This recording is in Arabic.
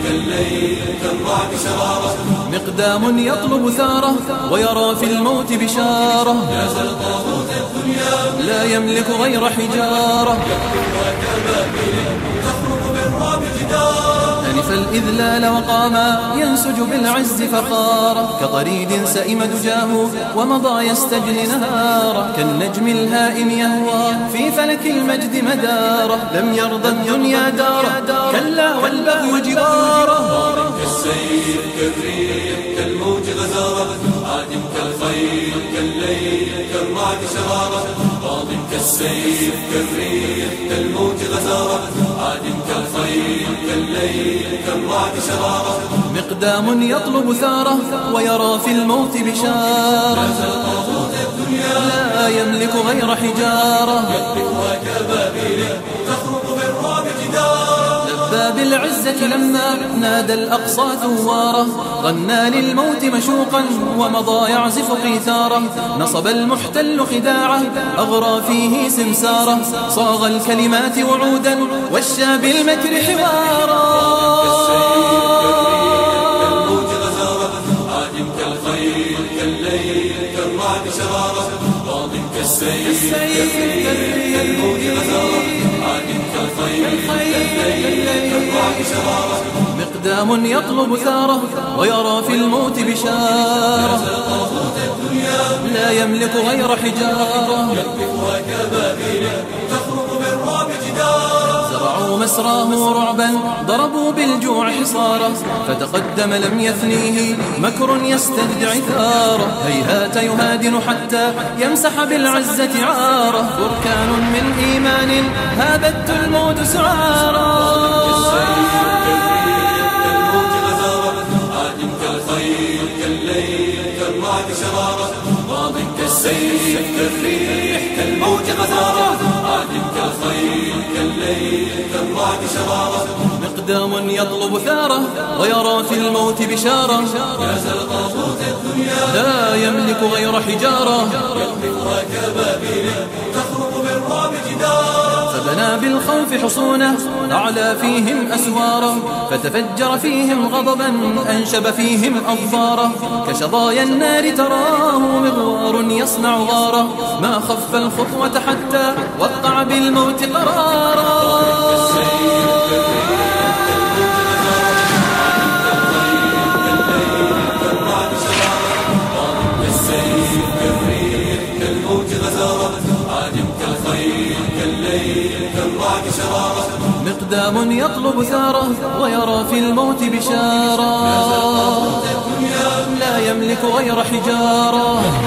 كالليل كالرعد شرارة. مقدام يطلب ثاره ويرى في الموت بشارة. جاز الطاغوت الدنيا لا يملك غير حجارة. تخرق بالرعب جدارا. ألف الإذلال وقاما ينسج بالعز فخارا. كطريد سئم دجاه ومضى يستجلي نهارا. كالنجم الهائم يهوى في فلك المجد مدارا. لم يرضى الدنيا دارا كلا والبغي جدارا. كالسيف كالريح كالموج غزارة. عاد كالخيل كالليل كالرعد شرارة. ماض كالسيف كالريح كالموج غزارة. عاد كالخيل كالليل كالرعد شرارة. مقدام يطلب ثاره ويرى في الموت بشارة. لا يملك غير حجارة. يكبها كبابيل تخرق بالرعب جدارا. لبى بالعزة لما نادى الأقصى ثواره. غنى للموت مشوقا ومضى يعزف قيثاره. نصب المحتل خداعه أغرى فيه سمساره. صاغ الكلمات وعودا والشى بالمكر حوارا. كالسيف كالموج غزارة. عاد كالخيل كالليل كالرعد شرارة. مقدام يطلب ثاره ويرى في الموت بشارة. لا يملك غير حجارة. يكبها كبابيل تخرق بالرعب جدارا. زرعوا مسراه رعبا ضربوا بالجوع حصارا. فتقدم لم يثنيه مكر يستدعي ثاره. هيهات يهادن حتى يمسح بالعزة عاره. بركان من إيمان هابت الموت سعارا. ماض كالسيف كالريح كالموج غزارة. عاد كالخيل كالليل كالرعد شرارة. مقدام يطلب ثاره ويرى في الموت بشارة. جاز الطاغوت الدنيا لا يملك غير حجارة. يكبها كبابيل تخرق بالرعب جدارا. فبنى بالخوف حصونه أعلى فيهم أسواره. فتفجر فيهم غضبا أنشب فيهم أظفاره. كشظايا النار تراه مغوار يصنع غاره. ما خف الخطوة حتى وقع بالموت قرارا. مقدام يطلب ثاره ويرى في الموت بشارة. لا يملك غير حجارة.